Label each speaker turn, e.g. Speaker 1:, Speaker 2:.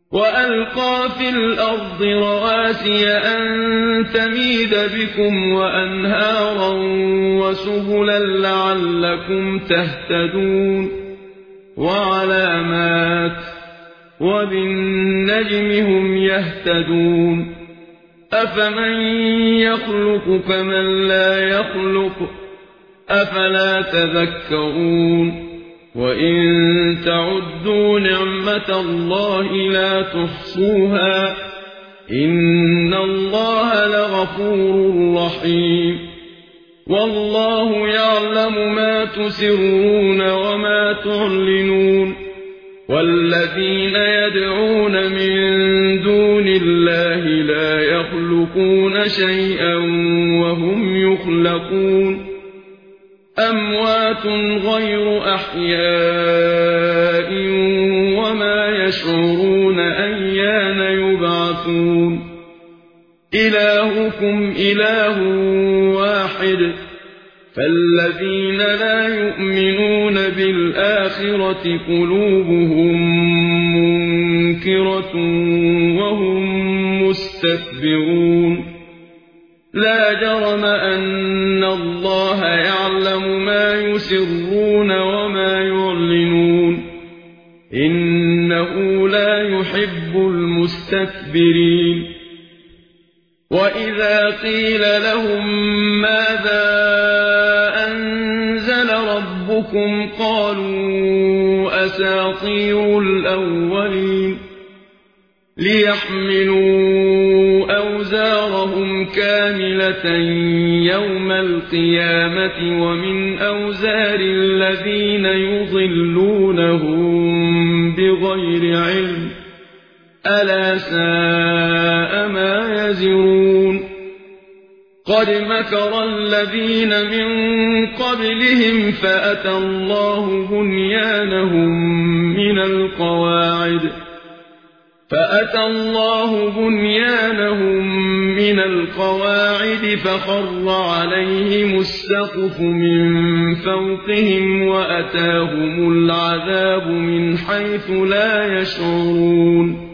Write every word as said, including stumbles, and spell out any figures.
Speaker 1: وألقى في الأرض رواسي أن تميد بكم وأنهارا وسبلا لعلكم تهتدون وعلامات وبالنجم هم يهتدون أفمن يخلق كمن لا يخلق أفلا تذكرون وإن تعدوا نعمة الله لا تحصوها إن الله لغفور رحيم والله يعلم ما تسرون وما تعلنون والذين يدعون من دون الله لا يخلقون شيئا وهم يخلقون أموات غير أحياء وما يشعرون أيان يبعثون إلهكم إله واحد فالذين لا يؤمنون بالآخرة قلوبهم منكرة وهم مستكبرون لا جرم أن الله يعلم ما يسرون وما يعلنون إنه لا يحب المستكبرين وإذا قيل لهم ماذا أنزل ربكم قالوا أساطير الأولين ليحملوا أوزارهم كاملة يوم القيامة ومن أوزار الذين يضلونهم بغير علم ألا ساء ما يزرون قد مكر الذين من قبلهم فأتى الله بنيانهم من القواعد فأتى الله بنيانهم من القواعد فخر عليهم السقف من فوقهم وأتاهم العذاب من حيث لا يشعرون